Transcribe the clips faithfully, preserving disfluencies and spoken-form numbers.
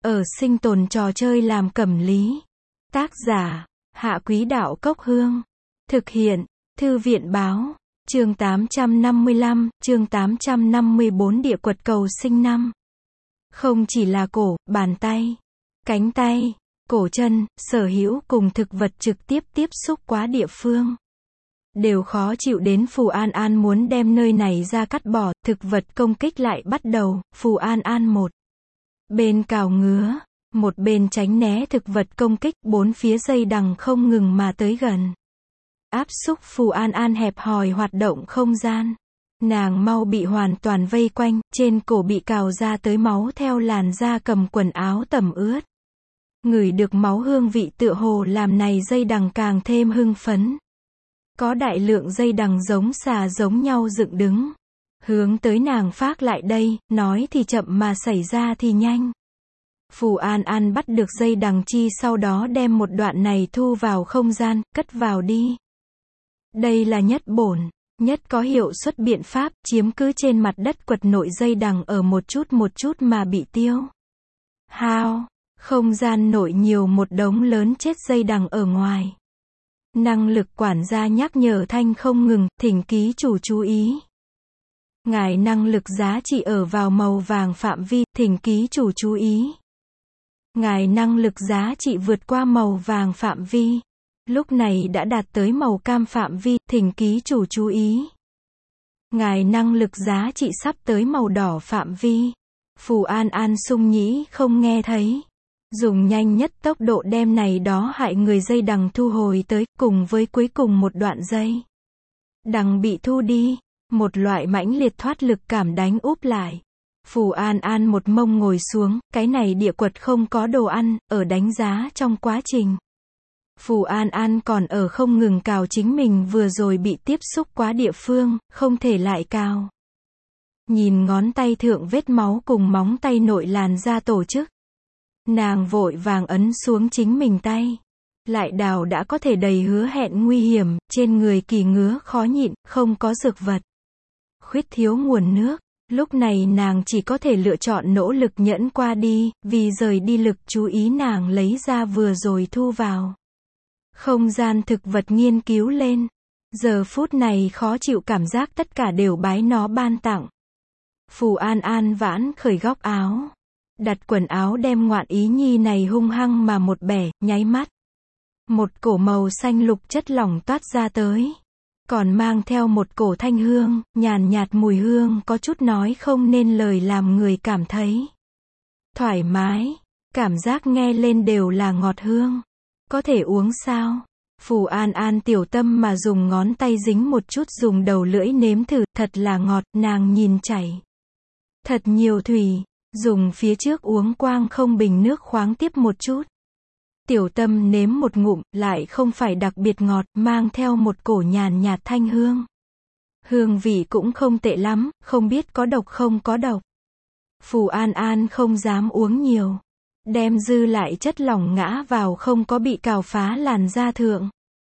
ở sinh tồn trò chơi làm cẩm lý. Tác giả, Hạ Quý Đạo Cốc Hương. Thực hiện, Thư viện Báo. Chương tám trăm năm mươi lăm, chương tám trăm năm mươi bốn Địa quật cầu sinh năm. Không chỉ là cổ, bàn tay, cánh tay, cổ chân, sở hữu cùng thực vật trực tiếp tiếp xúc quá địa phương đều khó chịu đến Phù An An muốn đem nơi này ra cắt bỏ, thực vật công kích lại bắt đầu, Phù An An một bên cào ngứa, một bên tránh né thực vật công kích, bốn phía dây đằng không ngừng mà tới gần. Áp xúc Phù An An hẹp hòi hoạt động không gian. Nàng mau bị hoàn toàn vây quanh, trên cổ bị cào ra tới máu theo làn da cầm quần áo tẩm ướt. Ngửi được máu hương vị tựa hồ làm này dây đằng càng thêm hưng phấn. Có đại lượng dây đằng giống xà giống nhau dựng đứng. Hướng tới nàng phác lại đây, nói thì chậm mà xảy ra thì nhanh. Phù An An bắt được dây đằng chi sau đó đem một đoạn này thu vào không gian, cất vào đi. Đây là nhất bổn, nhất có hiệu suất biện pháp, chiếm cứ trên mặt đất quật nội dây đằng ở một chút một chút mà bị tiêu hao. Không gian nội nhiều một đống lớn chết dây đằng ở ngoài. Năng lực quản gia nhắc nhở thanh không ngừng, thỉnh ký chủ chú ý. Ngài năng lực giá trị ở vào màu vàng phạm vi, thỉnh ký chủ chú ý. Ngài năng lực giá trị vượt qua màu vàng phạm vi. Lúc này đã đạt tới màu cam phạm vi, thỉnh ký chủ chú ý. Ngài năng lực giá trị sắp tới màu đỏ phạm vi. Phù An An sung nhĩ không nghe thấy. Dùng nhanh nhất tốc độ đem này đó hại người dây đằng thu hồi tới, cùng với cuối cùng một đoạn dây đằng bị thu đi. Một loại mãnh liệt thoát lực cảm đánh úp lại. Phù An An một mông ngồi xuống, cái này địa quật không có đồ ăn, ở đánh giá trong quá trình. Phù An An còn ở không ngừng cào chính mình vừa rồi bị tiếp xúc quá địa phương, không thể lại cào. Nhìn ngón tay thượng vết máu cùng móng tay nội làn da tổ chức. Nàng vội vàng ấn xuống chính mình tay. Lại đào đã có thể đầy hứa hẹn nguy hiểm, trên người kỳ ngứa khó nhịn, không có dược vật. Khuyết thiếu nguồn nước. Lúc này nàng chỉ có thể lựa chọn nỗ lực nhẫn qua đi, vì rời đi lực chú ý nàng lấy ra vừa rồi thu vào. Không gian thực vật nghiên cứu lên. Giờ phút này khó chịu cảm giác tất cả đều bái nó ban tặng. Phù An An vãn khởi góc áo. Đặt quần áo đem ngoạn ý nhi này hung hăng mà một bẻ, nháy mắt. Một cổ màu xanh lục chất lỏng toát ra tới. Còn mang theo một cổ thanh hương, nhàn nhạt mùi hương có chút nói không nên lời làm người cảm thấy thoải mái. Cảm giác nghe lên đều là ngọt hương. Có thể uống sao? Phù An An tiểu tâm mà dùng ngón tay dính một chút dùng đầu lưỡi nếm thử, thật là ngọt, nàng nhìn chảy thật nhiều thủy, dùng phía trước uống quang không bình nước khoáng tiếp một chút. Tiểu tâm nếm một ngụm, lại không phải đặc biệt ngọt, mang theo một cổ nhàn nhạt thanh hương. Hương vị cũng không tệ lắm, không biết có độc không có độc. Phù An An không dám uống nhiều. Đem dư lại chất lỏng ngã vào không có bị cào phá làn da thượng.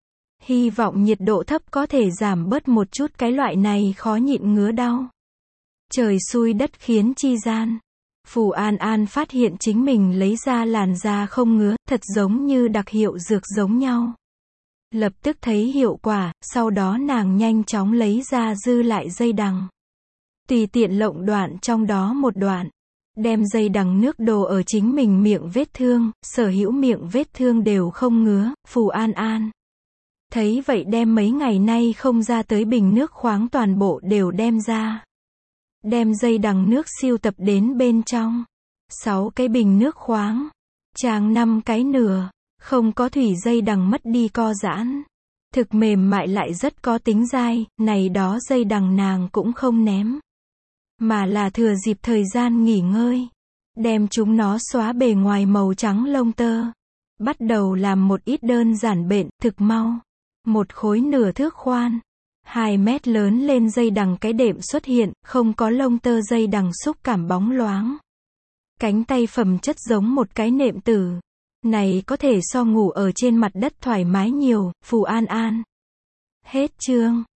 Hy vọng nhiệt độ thấp có thể giảm bớt một chút cái loại này khó nhịn ngứa đau. Trời xui đất khiến chi gian. Phù An An phát hiện chính mình lấy ra làn da không ngứa, thật giống như đặc hiệu dược giống nhau. Lập tức thấy hiệu quả, sau đó nàng nhanh chóng lấy ra dư lại dây đằng. Tùy tiện lộng đoạn trong đó một đoạn. Đem dây đằng nước đồ ở chính mình miệng vết thương, sở hữu miệng vết thương đều không ngứa. Phù An An thấy vậy đem mấy ngày nay không ra tới bình nước khoáng toàn bộ đều đem ra. Đem dây đằng nước siêu tập đến bên trong. Sáu cái bình nước khoáng. Tràng năm cái nửa. Không có thủy dây đằng mất đi co giãn. Thực mềm mại lại rất có tính dai, này đó dây đằng nàng cũng không ném. Mà là thừa dịp thời gian nghỉ ngơi. Đem chúng nó xóa bề ngoài màu trắng lông tơ. Bắt đầu làm một ít đơn giản bện, thực mau. Một khối nửa thước khoan. Hai mét lớn lên dây đằng cái đệm xuất hiện, không có lông tơ dây đằng xúc cảm bóng loáng. Cánh tay phẩm chất giống một cái nệm tử. Này có thể so ngủ ở trên mặt đất thoải mái nhiều. Phù An An. Hết chương.